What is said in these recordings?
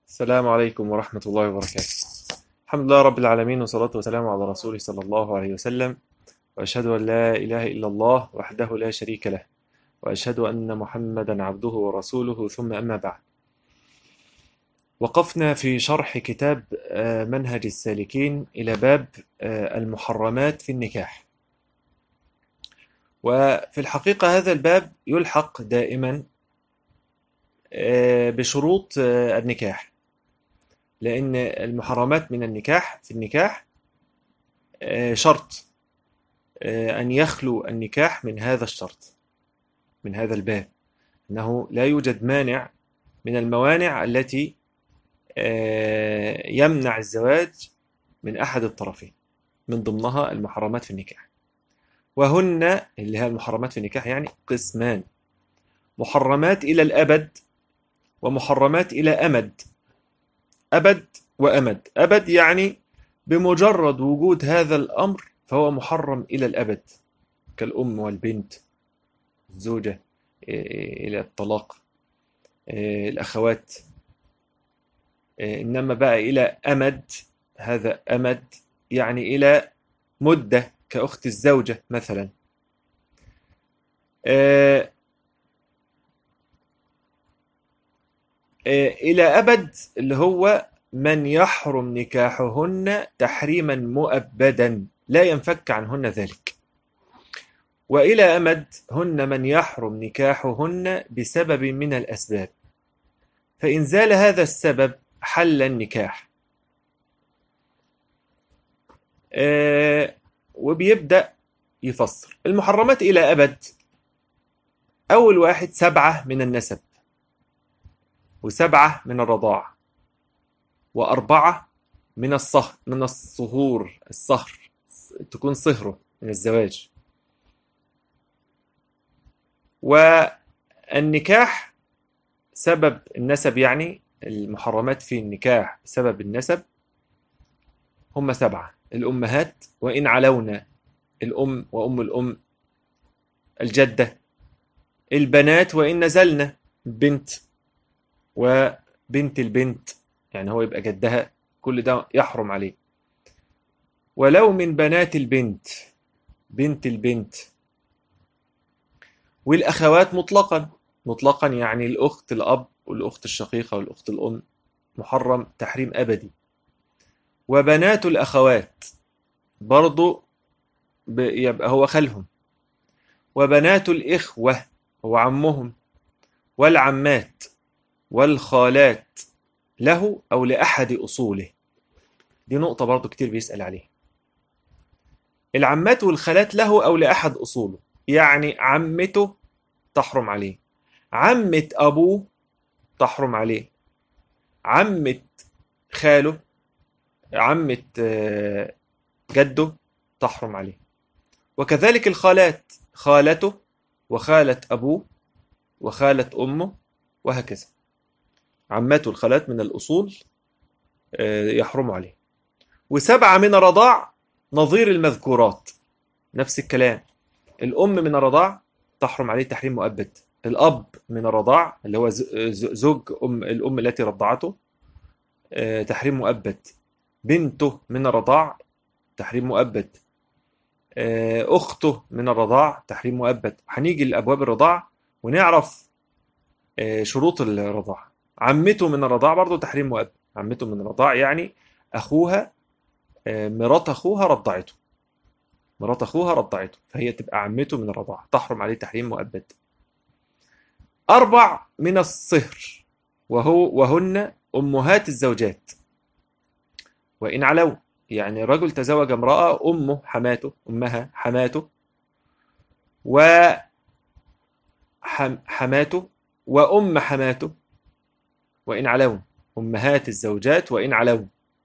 السلام عليكم ورحمة الله وبركاته. الحمد لله رب العالمين، والصلاة والسلام على رسوله صلى الله عليه وسلم، وأشهد أن لا إله إلا الله وحده لا شريك له، وأشهد أن محمدا عبده ورسوله، ثم أما بعد. وقفنا في شرح كتاب منهج السالكين إلى باب المحرمات في النكاح. وفي الحقيقة هذا الباب يلحق دائما بشروط النكاح، لأن المحرمات من النكاح في النكاح شرط أن يخلو النكاح من هذا الشرط، من هذا الباب، أنه لا يوجد مانع من الموانع التي يمنع الزواج من أحد الطرفين، من ضمنها المحرمات في النكاح. وهن اللي هي المحرمات في النكاح يعني قسمان: محرمات إلى الأبد، ومحرمات إلى أمد. أبد وأمد. أبد يعني بمجرد وجود هذا الأمر فهو محرم إلى الأبد، كالأم والبنت، الزوجة إلى الطلاق، الأخوات. إنما بقى إلى أمد، هذا أمد يعني إلى مدة، كأخت الزوجة مثلا. إلى أبد اللي هو من يحرم نكاحهن تحريما مؤبدا لا ينفك عنهن ذلك. وإلى أمد هن من يحرم نكاحهن بسبب من الأسباب، فإن زال هذا السبب حل النكاح. وبيبدأ يفسر المحرمات إلى أبد. أول واحد 7 من النسب، و7 من الرضاعة، و4 من الصهر، من الصهور، الصهر تكون صهره من الزواج. والنكاح سبب النسب، يعني المحرمات في النكاح سبب النسب هم 7: الأمهات وإن علونا، الأم وأم الأم، الجدة، البنات وإن نزلنا، بنت وبنت البنت، يعني هو يبقى جدها، كل ده يحرم عليه. ولو من بنات البنت، بنت البنت، والأخوات مطلقا. مطلقا يعني الأخت الأب والأخت الشقيقة والأخت الأم، محرم تحريم أبدي. وبنات الأخوات برضو يبقى هو خالهم. وبنات الإخوة هو عمهم. والعمات والخالات له أو لأحد أصوله. دي نقطة برضو كتير بيسأل عليها. العمات والخالات له أو لأحد أصوله، يعني عمته تحرم عليه، عمة أبوه تحرم عليه، عمة خاله، عمة جده تحرم عليه. وكذلك الخالات، خالته وخالة أبوه وخالة أمه، وهكذا. عمات والخالات من الأصول يحرم عليه. و7 من الرضاع نظير المذكورات، نفس الكلام. الأم من الرضاع تحرم عليه تحريم مؤبد. الأب من الرضاع اللي هو زوج الأم التي رضعته تحريم مؤبد. بنته من الرضاع تحريم مؤبد. أخته من الرضاع تحريم مؤبد. هنيجي لأبواب الرضاع ونعرف شروط الرضاعة. عمته من الرضاع برضه تحريم مؤبد. عمته من الرضاع يعني أخوها، مرات أخوها رضعته، مرات أخوها رضعته، فهي تبقى عمته من الرضاعة، تحرم عليه تحريم مؤبد. 4 من الصهر، وهن أمهات الزوجات وإن علوا، يعني رجل تزوج امرأة أمه حماته، أمها حماته، وحماته وأم حماته وإن علوا، أمهات الزوجات وإن علوا.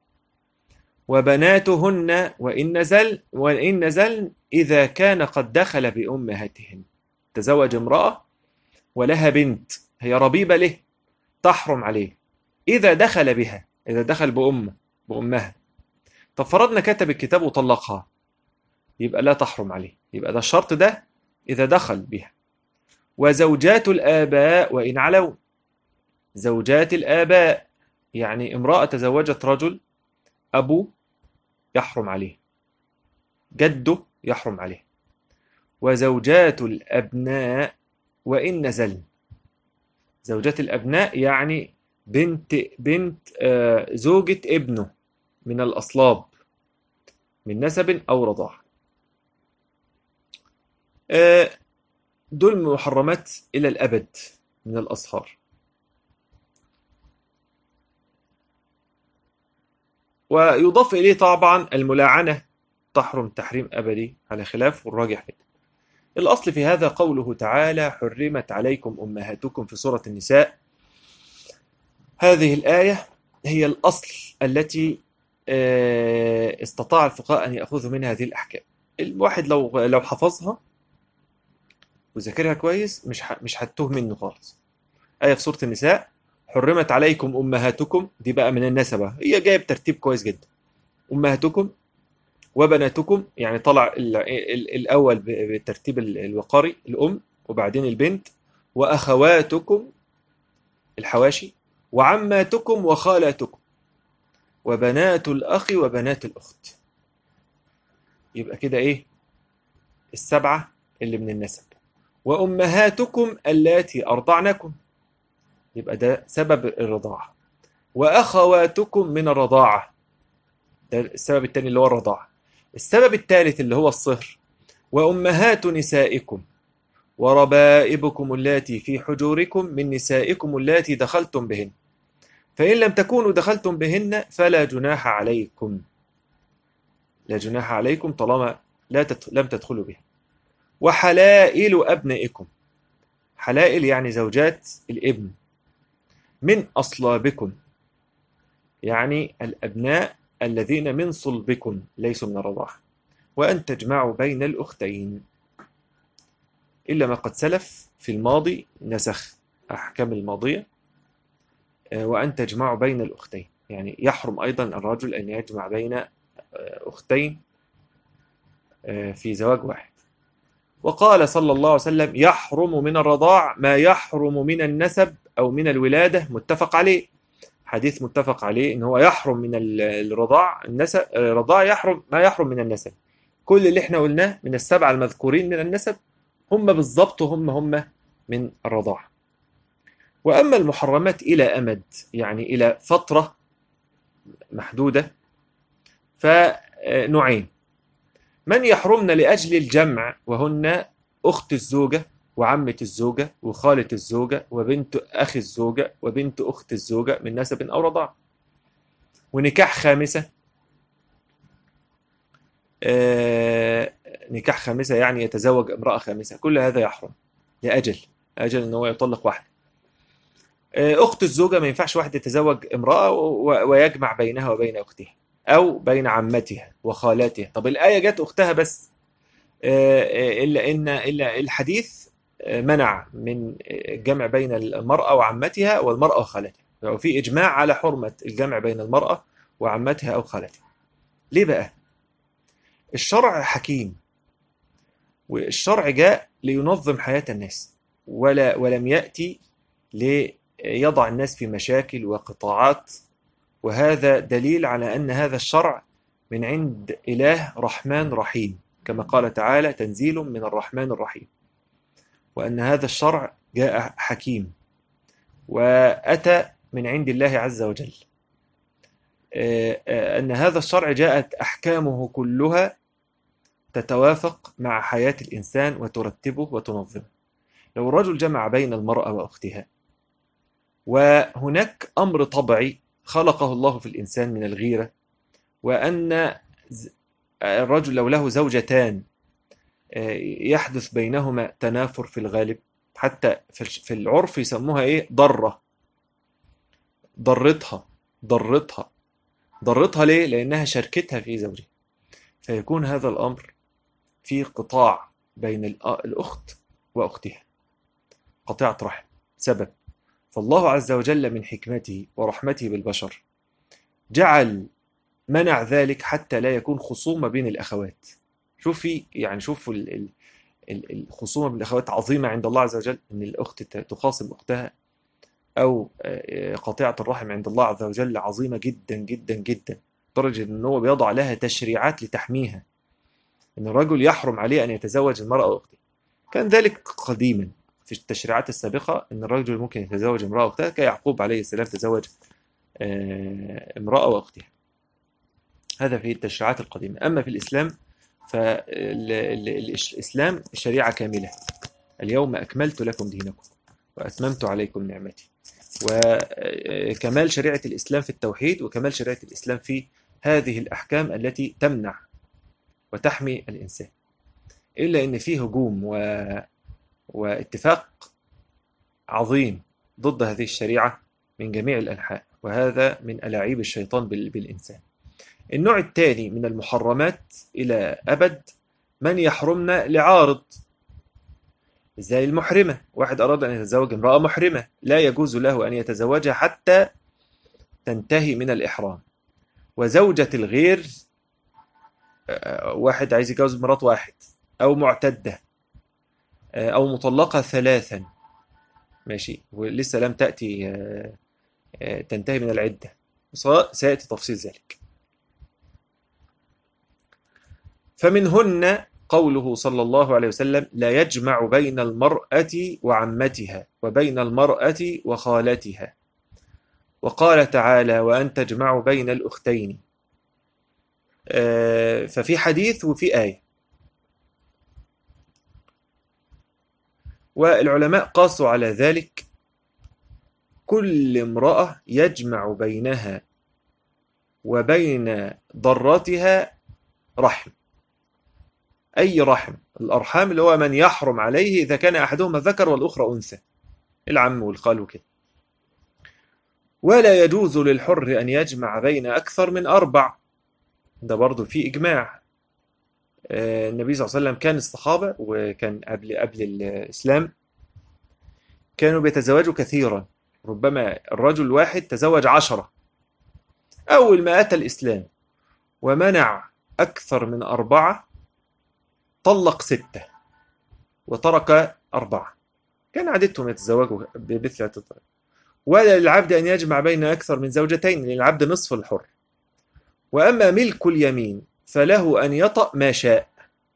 وبناتهن وإن نزل إذا كان قد دخل بأمهاتهن. تزوج امرأة ولها بنت هي ربيبة له، تحرم عليه إذا دخل بها، إذا دخل بأمها. طب فرضنا كتب الكتاب وطلقها، يبقى لا تحرم عليه، يبقى ده الشرط ده إذا دخل بها. وزوجات الآباء وإن علوا، زوجات الآباء يعني امرأة تزوجت رجل أبوه يحرم عليه، جده يحرم عليه. وزوجات الأبناء وإن نزلن. زوجات الأبناء يعني بنت زوجة ابنه من الأصلاب، من نسب أو رضاعة. دول محرمات إلى الأبد من الأصهار. ويضاف إليه طبعا الملاعنة، تحرم تحريم أبدي على خلاف والراجح كده. الأصل في هذا قوله تعالى: حرمت عليكم أمهاتكم في سورة النساء. هذه الآية هي الأصل التي استطاع الفقهاء أن يأخذوا منها هذه الأحكام. الواحد لو حفظها وذاكرها كويس مش هتوه منه خالص. آية في سورة النساء: حرمت عليكم أمهاتكم، دي بقى من النسبة، هي جاية بترتيب كويس جدا. أمهاتكم وبناتكم، يعني طلع الأول بالترتيب الوقاري، الأم وبعدين البنت، وأخواتكم الحواشي، وعماتكم وخالاتكم، وبنات الأخ وبنات الأخت. يبقى كده إيه؟ السبعة اللي من النسب. وأمهاتكم اللاتي أرضعنكم، يبقى ده سبب الرضاعة. وأخواتكم من الرضاعة، ده السبب الثاني اللي هو الرضاعة. السبب الثالث اللي هو الصهر: وأمهات نسائكم وربائبكم اللاتي في حجوركم من نسائكم اللاتي دخلتم بهن، فإن لم تكونوا دخلتم بهن فلا جناح عليكم. لا جناح عليكم طالما لم تدخلوا بها. وحلائل أبنائكم، حلائل يعني زوجات الابن، من أصلابكم، يعني الأبناء الذين من صلبكم ليسوا من الرضاعة. وأن تجمعوا بين الأختين، إلا ما قد سلف في الماضي، نسخ أحكام الماضية. وأن تجمعوا بين الأختين، يعني يحرم أيضا الرجل أن يجمع بين أختين في زواج واحد. وقال صلى الله عليه وسلم: يحرم من الرضاع ما يحرم من النسب أو من الولادة، متفق عليه. حديث متفق عليه إن هو يحرم من الرضاع، النسب الرضاع يحرم ما يحرم من النسب. كل اللي احنا قلناه من السبعة المذكورين من النسب هم بالضبط هم من الرضاع. وأما المحرمات إلى أمد، يعني إلى فترة محدودة، فنوعين: من يحرمن لأجل الجمع، وهن أخت الزوجة وعمة الزوجة وخالة الزوجة وبنت أخي الزوجة وبنت أخت الزوجة من نسب أو رضاعة. ونكاح خامسة، نكاح خامسة يعني يتزوج امرأة خامسة، كل هذا يحرم لأجل أن هو يطلق واحدة. أخت الزوجة ما ينفعش واحد يتزوج امرأة ويجمع بينها وبين أختها، أو بين عمتها وخالاتها. طب الآية جت أختها بس، إلا الحديث منع من الجمع بين المرأة وعمتها والمرأة وخالتها. وفي إجماع على حرمة الجمع بين المرأة وعمتها أو خالتها. ليه بقى؟ الشرع حكيم، والشرع جاء لينظم حياة الناس، ولم يأتي ليضع الناس في مشاكل وقطاعات. وهذا دليل على أن هذا الشرع من عند إله رحمن رحيم، كما قال تعالى: تنزيل من الرحمن الرحيم. وأن هذا الشرع جاء حكيم وأتى من عند الله عز وجل. أن هذا الشرع جاءت أحكامه كلها تتوافق مع حياة الإنسان وترتبه وتنظمه. لو الرجل جمع بين المرأة وأختها، وهناك أمر طبيعي خلقه الله في الإنسان من الغيرة، وأن الرجل لو له زوجتان يحدث بينهما تنافر في الغالب، حتى في العرف يسموها إيه؟ ضرتها ليه؟ لأنها شركتها في زوجها. فيكون هذا الأمر في قطاع بين الأخت وأختها، قطيعة رحم سبب. فالله عز وجل من حكمته ورحمته بالبشر منع ذلك حتى لا يكون خصومة بين الأخوات. شوفوا الخصومة بين الأخوات عظيمة عند الله عز وجل، أن الأخت تخاصم أختها أو قطيعة الرحم عند الله عز وجل عظيمة جدا جدا جدا، لدرجة أن هو بيضع لها تشريعات لتحميها، أن الرجل يحرم عليه أن يتزوج المرأة أخته. كان ذلك قديما في التشريعات السابقة، أن الرجل ممكن يتزوج امرأة أختها، كيعقوب عليه السلام تزوج امرأة وأختها. هذا في التشريعات القديمة. أما في الإسلام فالإسلام شريعة كاملة. اليوم أكملت لكم دينكم وأتممت عليكم نعمتي. وكمال شريعة الإسلام في التوحيد، وكمال شريعة الإسلام في هذه الأحكام التي تمنع وتحمي الإنسان. إلا أن فيه هجوم واتفاق عظيم ضد هذه الشريعة من جميع الأنحاء، وهذا من ألاعيب الشيطان بالإنسان. النوع الثاني من المحرمات إلى أبد من يحرمنا لعارض، زي المحرمة. واحد أراد أن يتزوج امرأة محرمة، لا يجوز له أن يتزوجها حتى تنتهي من الإحرام. وزوجة الغير، واحد عايز يتجوز مرات واحد، أو معتدة، أو مطلقة ثلاثا، ماشي، ولسه لم تأتي تنتهي من العدة، سيأتي تفصيل ذلك. فمنهن قوله صلى الله عليه وسلم: لا يجمع بين المرأة وعمتها وبين المرأة وخالتها. وقال تعالى: وأن تجمعوا بين الأختين. ففي حديث وفي آية. والعلماء قاسوا على ذلك كل امرأة يجمع بينها وبين ضرتها رحم، أي رحم. الأرحام اللي هو من يحرم عليه إذا كان أحدهما ذكر والأخرى أنثى، العم والخال وكده. ولا يجوز للحر أن يجمع بين أكثر من 4. ده برضو في إجماع. النبي صلى الله عليه وسلم كان الصحابة، وكان قبل الإسلام، كانوا بيتزوجوا كثيرا. ربما الرجل الواحد تزوج 10. أول ما أتى الإسلام ومنع أكثر من 4، طلق 6 وترك 4. كان عادتهم يتزوجوا بمثل هذا الطريقة. ولا للعبد أن يجمع بين أكثر من زوجتين، للعبد نصف الحر. وأما ملك اليمين فله أن يطأ ما شاء.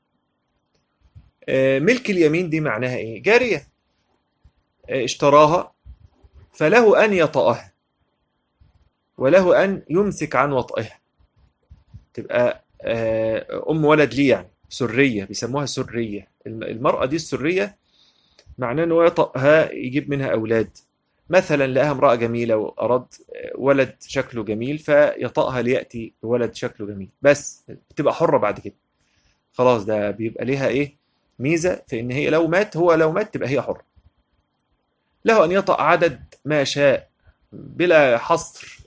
ملك اليمين دي معناها إيه؟ جارية اشتراها، فله أن يطأها وله أن يمسك عن وطئها، تبقى أم ولد ليه، يعني سرية، بيسموها سرية. المرأة دي السرية معناه أنه يطأها، يجيب منها أولاد. مثلا لقاها امرأة جميلة وأراد ولد شكله جميل، فيطأها ليأتي ولد شكله جميل، بس بتبقى حرة بعد كده. خلاص، ده بيبقى ليها إيه؟ ميزة في إن هي لو مات تبقى هي حرة. له أن يطأ عدد ما شاء بلا حصر.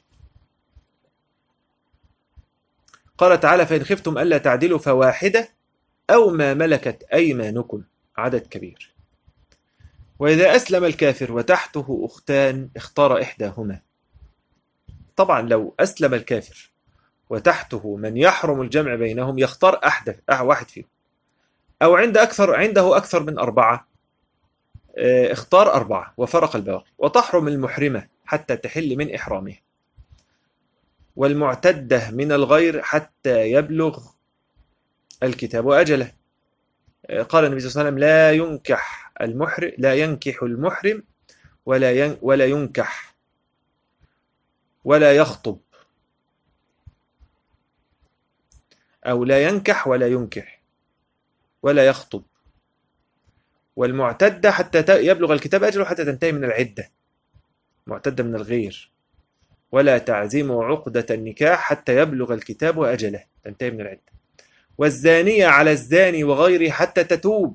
قال تعالى: فإن خفتم ألا تعدلوا فواحدة أو ما ملكت أيمانكم، عدد كبير. وإذا أسلم الكافر وتحته أختان اختار إحداهما. طبعا لو أسلم الكافر وتحته من يحرم الجمع بينهم، يختار واحد فيهم. أو عنده أكثر من 4، اختار 4 وفرق الباقي. وتحرم المحرمة حتى تحل من إحرامها، والمعتدة من الغير حتى يبلغ الكتاب أجله. قال النبي صلى الله عليه وسلم: لا ينكح المحرم ولا ينكح ولا يخطب، أو لا ينكح ولا ينكح ولا يخطب. والمعتدة حتى يبلغ الكتاب أجله، حتى تنتهي من العدة، معتدة من الغير. ولا تعزموا عقدة النكاح حتى يبلغ الكتاب أجله، تنتهي من العدة. والزانية على الزاني وغيره حتى تتوب.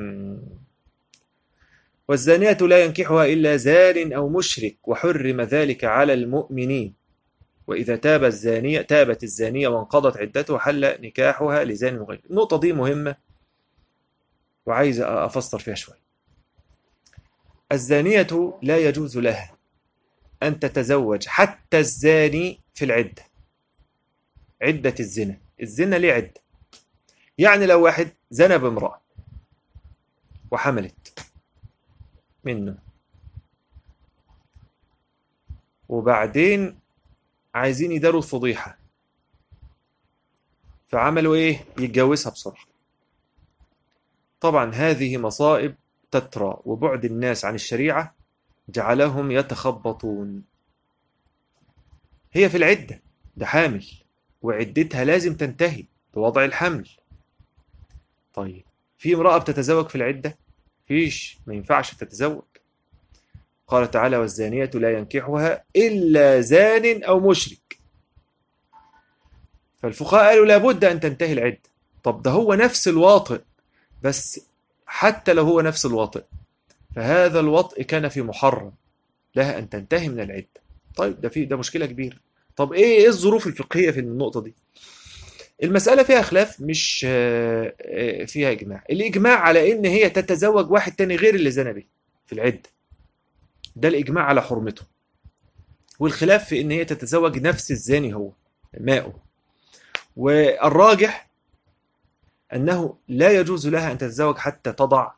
والزانية لا ينكحها إلا زان أو مشرك، وحرم ذلك على المؤمنين. وإذا تابت الزانية وانقضت عدتها حل نكاحها لزان وغيره. النقطة دي مهمة وعايز أفسر فيها شوي. الزانية لا يجوز لها أن تتزوج حتى الزاني في العدة، عدة الزنا ليه عدة. يعني لو واحد زنى بامرأة وحملت منه، وبعدين عايزين يداروا الفضيحة، فعملوا إيه؟ يتجوزها بسرعة. طبعا هذه مصائب تترى، وبعد الناس عن الشريعة جعلهم يتخبطون. هي في العدة، ده حامل، وعدتها لازم تنتهي بوضع الحمل. طيب في امرأة بتتزوج في العدة؟ فيش، ما ينفعش تتزوج. قال تعالى: والزانية لا ينكحها إلا زان أو مشرك. فالفقهاء قالوا لابد أن تنتهي العدة. طب ده هو نفس الواطئ، بس حتى لو هو نفس الواطئ فهذا الوطئ كان في محرم، لها أن تنتهي من العدة. طيب ده مشكلة كبيرة. طب إيه الظروف الفقهية في النقطة دي؟ المسألة فيها خلاف، مش فيها إجماع. الإجماع على إن هي تتزوج واحد تاني غير اللي زنى به في العدة، ده الإجماع على حرمته. والخلاف في إن هي تتزوج نفس الزاني هو ماؤه. والراجح أنه لا يجوز لها أن تتزوج حتى تضع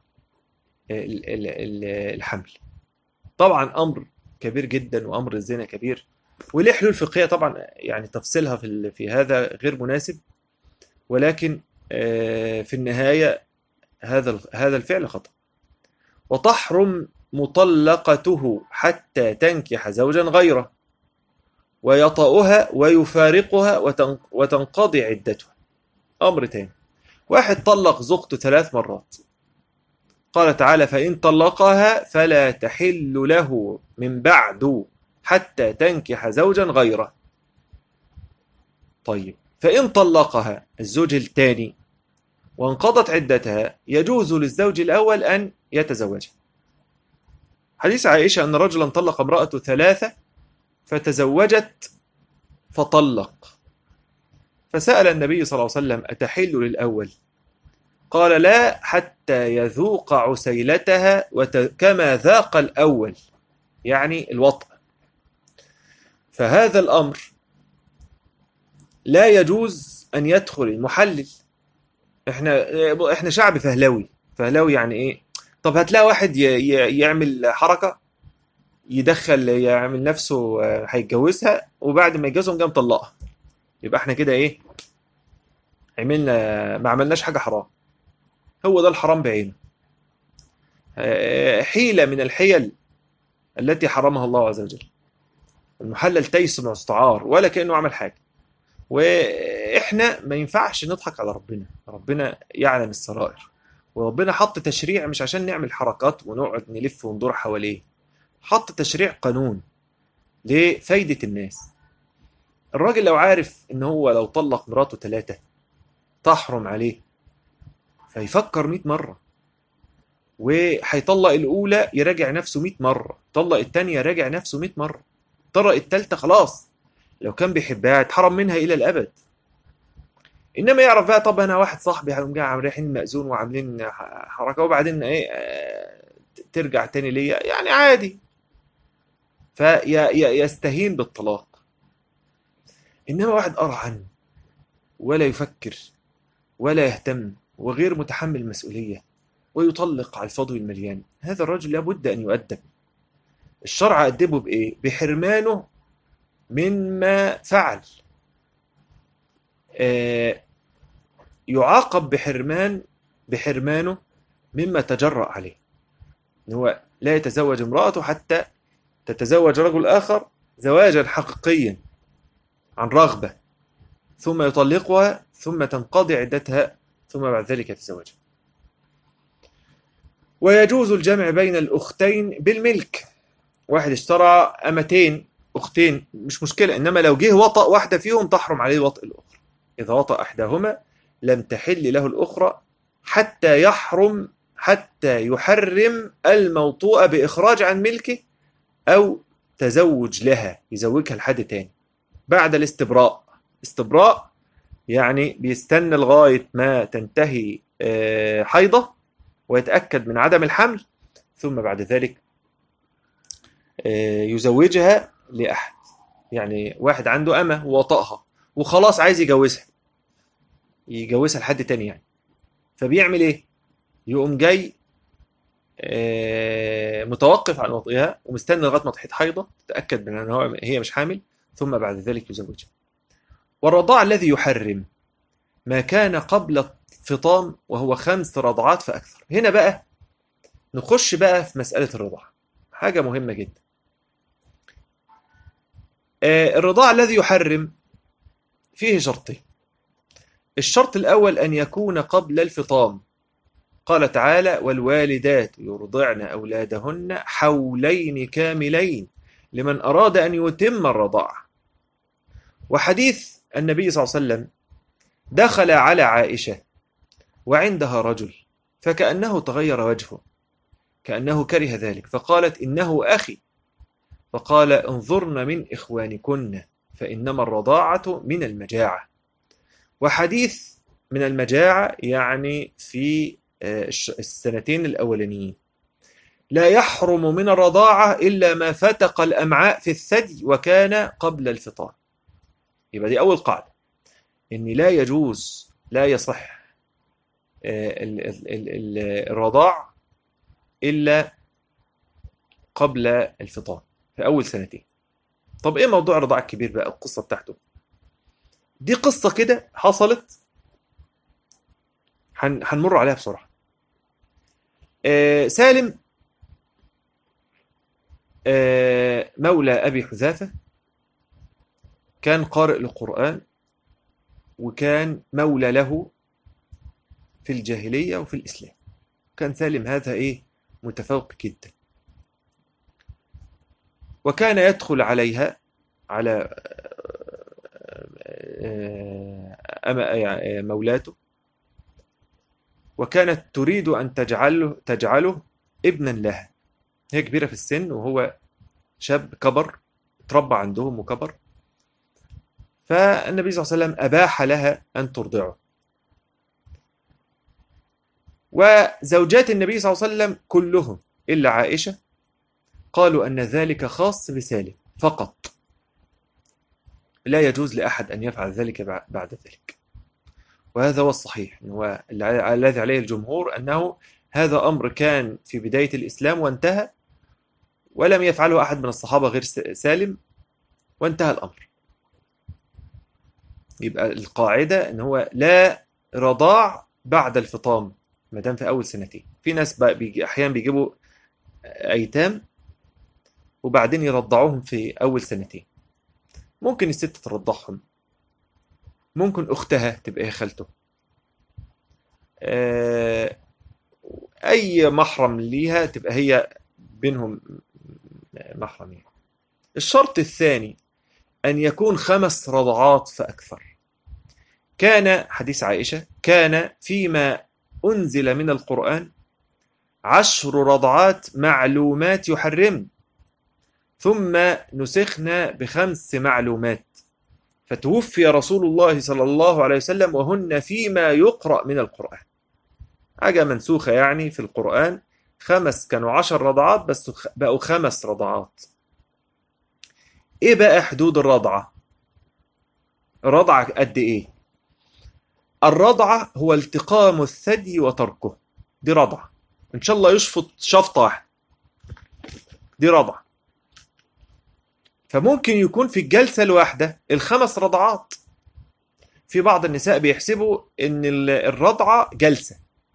الحمل. طبعا أمر كبير جدا، وأمر الزنا كبير، وليه حلول فقهية طبعا، يعني تفصيلها في هذا غير مناسب، ولكن في النهاية هذا الفعل خطأ. وتحرم مطلقته حتى تنكح زوجا غيره ويطأها ويفارقها وتنقضي عدتها. أمر تاني، واحد طلق زوجته 3 مرات، قال تعالى: فإن طلقها فلا تحل له من بعد حتى تنكح زوجا غيره. طيب فإن طلقها الزوج الثاني وانقضت عدتها يجوز للزوج الأول أن يتزوجها. حديث عائشة أن رجلا طلق امرأته 3 فتزوجت فطلق، فسأل النبي صلى الله عليه وسلم: أتحل للأول؟ قال: لا، حتى يذوق عسيلتها كما ذاق الأول، يعني الوطء. فهذا الأمر لا يجوز أن يدخل المحلل. احنا شعب فهلوي يعني ايه؟ طب هتلاقي واحد يعمل حركة، يدخل يعمل نفسه هيتجوزها، وبعد ما يتجوزهم جاي مطلقها، يبقى احنا كده ايه؟ ما عملناش حاجة حرام. هو ده الحرام بعينه، حيلة من الحيل التي حرمها الله عز وجل. المحلل تيس مستعار ولا كأنه عمل حاجة. واحنا ما ينفعش نضحك على ربنا، ربنا يعلم السرائر، وربنا حط تشريع مش عشان نعمل حركات ونقعد نلف وندور حواليه، حط تشريع قانون لفايدة الناس. الراجل لو عارف ان هو لو طلق مراته 3 تحرم عليه، فيفكر 100 مرة، وهيطلق الأولى يراجع نفسه 100 مرة، طلق الثانية يراجع نفسه 100 مرة، طلق الثالثة خلاص لو كان بيحبها اتحرم منها إلى الأبد. إنما يعرف بقى، طب أنا واحد صاحبي هنقوم جاي رايحين مأذون وعاملين حركة وبعدين إيه ترجع تاني ليا، يعني عادي، فيستهين بالطلاق. إنما واحد أرعن ولا يفكر ولا يهتم وغير متحمل مسؤولية ويطلق على الفاضي المليان، هذا الرجل لابد أن يؤدب. الشرع أدبه بإيه؟ بحرمانه مما فعل، يعاقب بحرمانه مما تجرأ عليه، إن هو لا يتزوج امرأته حتى تتزوج رجل آخر زواجا حقيقيا عن رغبة، ثم يطلقها، ثم تنقضي عدتها، ثم بعد ذلك يتزوجها. ويجوز الجمع بين الأختين بالملك، واحد اشترى أمتين أختين مش مشكلة، إنما لو جه وطأ واحدة فيهم تحرم عليه وطأ الأخرى. إذا وطأ إحداهما لم تحل له الأخرى حتى يحرم الموطوء بإخراج عن ملكه أو تزوج لها، يزوجها لحد تاني بعد الاستبراء. استبراء يعني بيستنى لغاية ما تنتهي حيضة ويتأكد من عدم الحمل، ثم بعد ذلك يزوجها لأحد. يعني واحد عنده أمة ووطأها وخلاص عايز يجوزها لحد تاني يعني، فبيعمل إيه؟ يقوم جاي متوقف عن وطئها ومستني لغايه ما تحيط حيضه تتاكد من ان هي مش حامل، ثم بعد ذلك يزوجها. والرضاع الذي يحرم ما كان قبل الفطام وهو 5 رضعات فاكثر. هنا بقى نخش بقى في مساله الرضاعه، حاجه مهمه جدا. الرضاع الذي يحرم فيه شرطين. الشرط الأول أن يكون قبل الفطام. قال تعالى: والوالدات يرضعن أولادهن حولين كاملين لمن أراد أن يتم الرضاعة. وحديث النبي صلى الله عليه وسلم: دخل على عائشة وعندها رجل فكأنه تغير وجهه، كأنه كره ذلك، فقالت: إنه أخي. فقال: انظرن من إخوانكن فإنما الرضاعة من المجاعة. وحديث من المجاعة يعني في السنتين الأولانيين: لا يحرم من الرضاعة إلا ما فتق الأمعاء في الثدي وكان قبل الفطام. يبقى دي أول قاعدة، إن لا يجوز، لا يصح الرضاع إلا قبل الفطام في أول سنتين. طب إيه موضوع الرضاع الكبير بقى، القصة بتاعته؟ دي قصة كده حصلت، هنمر عليها بسرعة. سالم مولى أبي حذافة كان قارئ للقرآن، وكان مولى له في الجاهلية وفي الإسلام. كان سالم هذا متفوق جدا، وكان يدخل عليها على مولاته، وكانت تريد أن تجعله ابنا لها. هي كبيرة في السن وهو شاب كبر، تربى عندهم وكبر، فالنبي صلى الله عليه وسلم أباح لها أن ترضعه. وزوجات النبي صلى الله عليه وسلم كلهم إلا عائشة قالوا أن ذلك خاص بسالم فقط، لا يجوز لأحد أن يفعل ذلك بعد ذلك. وهذا هو الصحيح، هو الذي عليه الجمهور، أنه هذا أمر كان في بداية الإسلام وانتهى، ولم يفعله أحد من الصحابة غير سالم، وانتهى الأمر. يبقى القاعدة أنه هو لا رضاع بعد الفطام ما دام في أول سنتين. في ناس بقى أحيانا بيجيبوا أيتام وبعدين يرضعوهم في أول سنتين. ممكن الست ترضعهم، ممكن أختها تبقى هي خالته، أي محرم ليها تبقى هي بينهم محرم. الشرط الثاني أن يكون 5 رضعات فأكثر. كان حديث عائشة: كان فيما أنزل من القرآن 10 رضعات معلومات يحرم، ثم نسخنا ب5 معلومات، فتوفي رسول الله صلى الله عليه وسلم وهن فيما يقرأ من القرآن. حاجة منسوخة يعني في القرآن، 5 كانوا 10 رضعات بس بقوا 5 رضعات. ايه بقى حدود الرضعة؟ الرضعة قد ايه؟ الرضعة هو التقام الثدي وتركه، دي رضعة. ان شاء الله يشفط شفطة واحدة، دي رضعة. فممكن يكون في الجلسة الواحدة 5 رضعات. في بعض النساء بيحسبوا ان الرضعة جلسة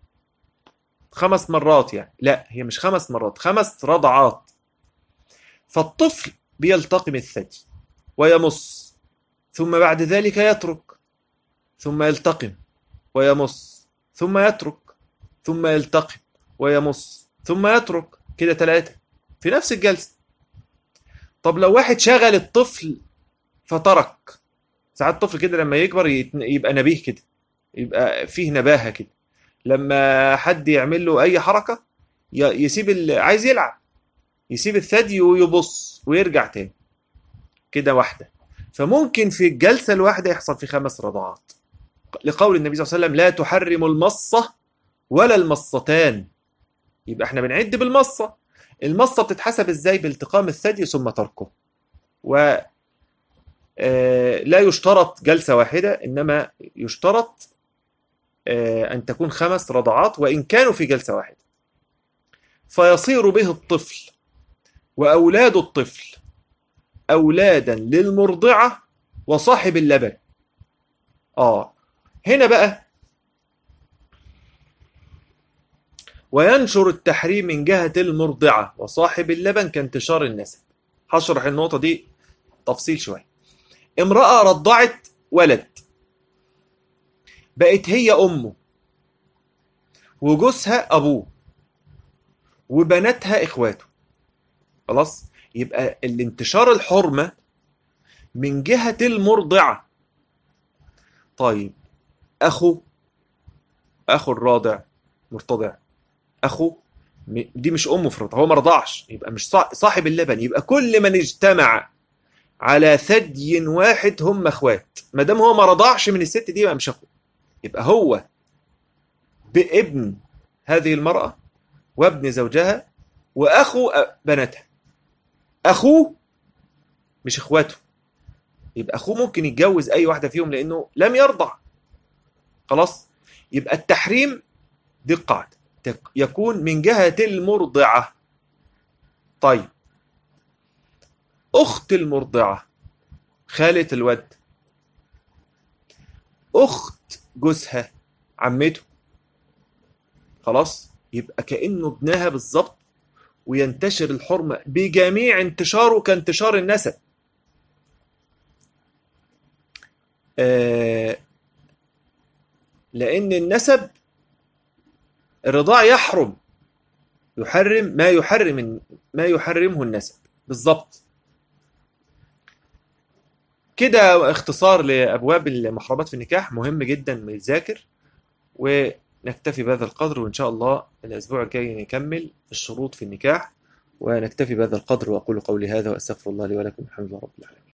5 مرات، يعني لا، هي مش 5 مرات، 5 رضعات. فالطفل بيلتقم الثدي ويمص، ثم بعد ذلك يترك، ثم يلتقم ويمص، ثم يترك، ثم يلتقم ويمص، ثم يترك، كده 3 في نفس الجلسة. طب لو واحد شغل الطفل فترك، ساعات الطفل كده لما يكبر يبقى نبيه كده، يبقى فيه نباهة كده، لما حد يعمل له أي حركة يسيب عايز يلعب، يسيب الثدي ويبص ويرجع تاني، كده واحدة. فممكن في الجلسة الواحدة يحصل في 5 رضعات، لقول النبي صلى الله عليه وسلم: لا تحرم المصة ولا المصتان. يبقى احنا بنعد بالمصة. المصة بتتحسب ازاي؟ بالتقام الثدي ثم تركه. و لا يشترط جلسة واحدة، إنما يشترط أن تكون 5 رضعات وإن كانوا في جلسة واحدة. فيصير به الطفل وأولاد الطفل أولادا للمرضعة وصاحب اللبن. هنا بقى وينشر التحريم من جهة المرضعة وصاحب اللبن كانتشار النسب. هشرح النقطة دي تفصيل شوية. امرأة رضعت ولد، بقت هي أمه وجوزها أبوه وبناتها إخواته، خلاص؟ يبقى الانتشار الحرمة من جهة المرضعة. طيب أخو الراضع مرتضع، أخو دي مش أمه في الرضع، هو ما رضعش، يبقى مش صاحب اللبن. يبقى كل من اجتمع على ثدي واحد هم اخوات، ما دام هو ما رضعش من الست دي يبقى مش اخوه. يبقى هو بابن هذه المرأة وابن زوجها واخو بناتها، اخوه مش اخواته. يبقى اخوه ممكن يتجوز اي واحدة فيهم لانه لم يرضع، خلاص؟ يبقى التحريم دي القاعدة يكون من جهة المرضعة. طيب أخت المرضعة، خالة الود، أخت جوزها، عمته، خلاص؟ يبقى كأنه ابنها بالظبط، وينتشر الحرمة بجميع انتشاره كانتشار النسب. لأن النسب الرضاع يحرم ما يحرمه النسب بالظبط. كده اختصار لأبواب المحرمات في النكاح، مهم جدا يتذاكر. ونكتفي بهذا القدر، وإن شاء الله الأسبوع الجاي نكمل الشروط في النكاح. ونكتفي بهذا القدر، وأقول قولي هذا وأستغفر الله لي ولكم. الحمد لله رب العالمين.